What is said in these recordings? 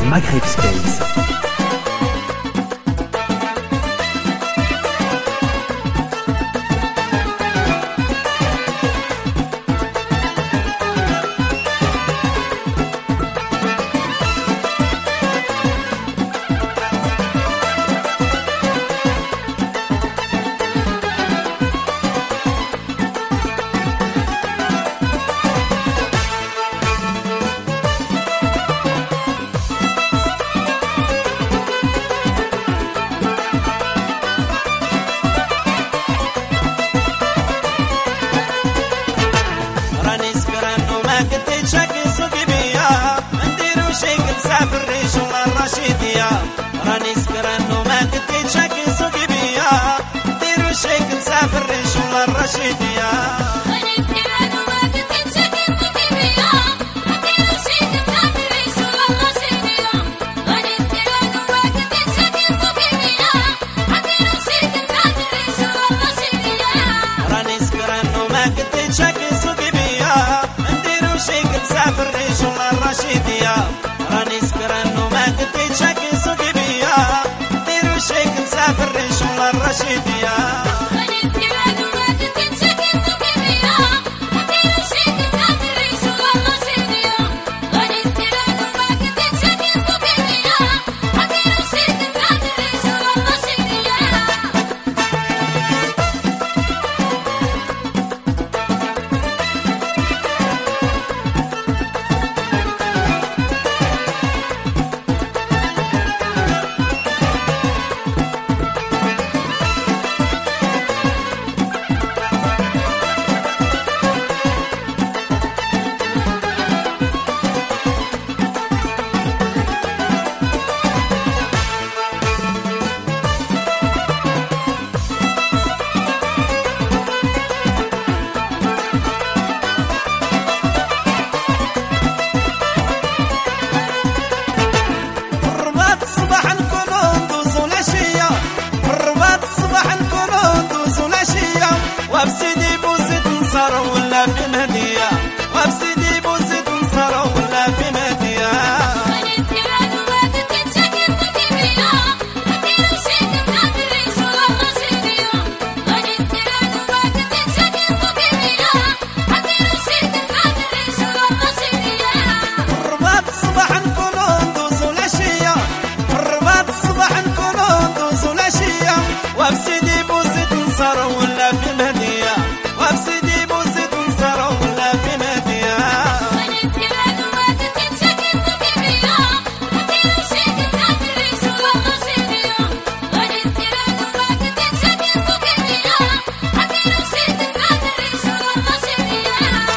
Maghreb Space. راني سكران وما كنت شاكي سوقي بيا ديرو شيك نسافر ريشو الرشيدية راني سكران وما كنت شاكي سوقي بيا ديرو شيك نسافر ريشو الرشيدية راني سكران وما كنت شاكي سوقي بيا ديرو شيك نسافر ريشو الرشيدية راني سكران وما كنت شاكي سوقي بيا ديرو شيك نسافر ريشو الرشيدية راني سكران وما كنت شاكي سوقي بيا ديرو شيك نسافر ريشو الرشيدية راني سكران وما كنت شاكي سوقي بيا ديرو شيك نسافر ريشو الرشيدية راني سكران وما كنت شاكي سوقي بيا ديرو شيك نسافر ريشو الرشيدية وبسيدي بوزيد نصر ولا في مهدية وبسيدي بوزيد نصر ولا في مهدية راني سكران وما كنت شاكي سوقي بيا ديرو شيك نسافر ريشو الرشيدية راني سكران وما كنت شاكي سوقي بيا ديرو شيك نسافر ريشو الرشيدية الرباط الصباح نكونو ندوزو العشية الرباط الصباح نكونو ندوزو العشية وبسيدي بوزيد نصر ولا في مهدية وبسيدي بوزيد نصر ولا في مهدية راني سكران وما كنت شاكي سوقي بيا ديرو شيك نسافر ريشو الرشيدية راني سكران وما كنت شاكي سوقي بيا ديرو شيك نسافر ريشو الرشيدية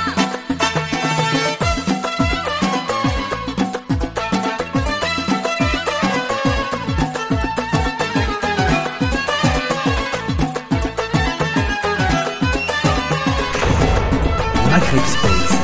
Maghreb Space.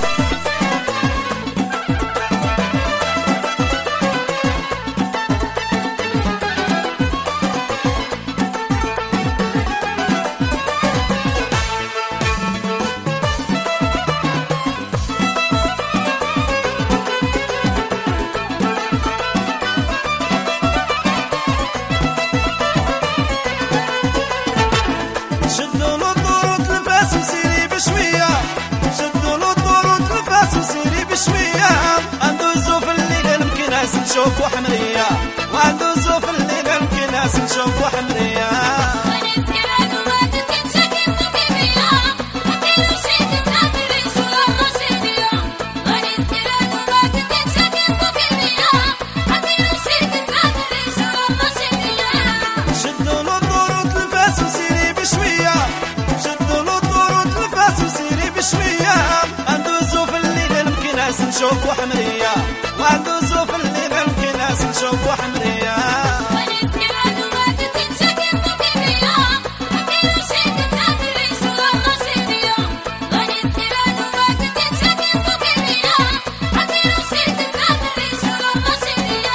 شدوا له الدور وتلفاس وسيري بشوية شدوا له الدور وتلفاس وسيري بشوية وندوزو في الليل الكناس نشوفو حمرية وندوزو في الليل الكناس نشوفو حمرية راني سكران وما كنت شاكي سوقي بيا ديرو شيك نسافر ريشو الرشيدية راني سكران وما كنت شاكي سوقي بيا ديرو شيك نسافر ريشو الرشيدية شدوا له الدور وتلفاس وسيري بشوية شدوا له الدور وتلفاس وسيري بشوية وندوزو في الليل الكناس نشوفو حمرية وندوزو في الليل الكناس نشوفو حمرية راني سكران وما كنت شاكي سوقي بيا ديرو شيك نسافر ريشو الرشيدية راني سكران وما كنت شاكي سوقي بيا ديرو شيك نسافر ريشو الرشيدية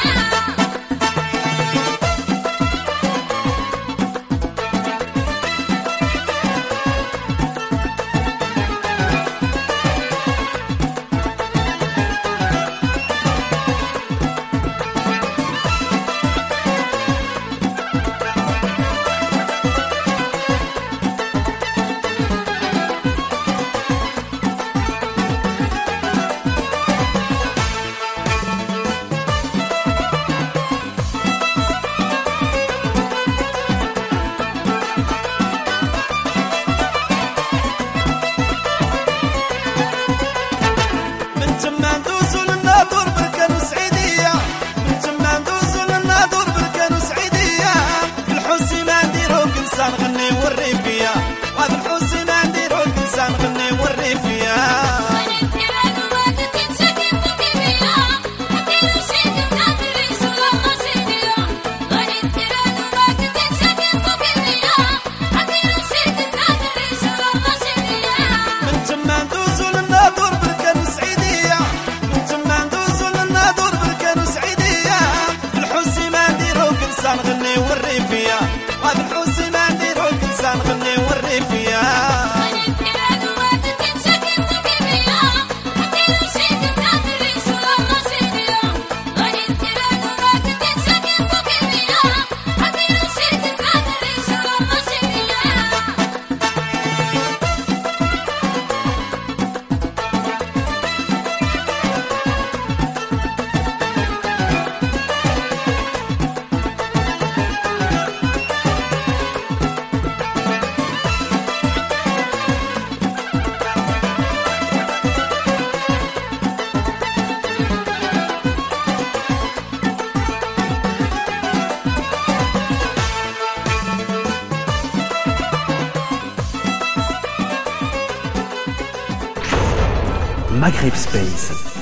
Maghreb Space.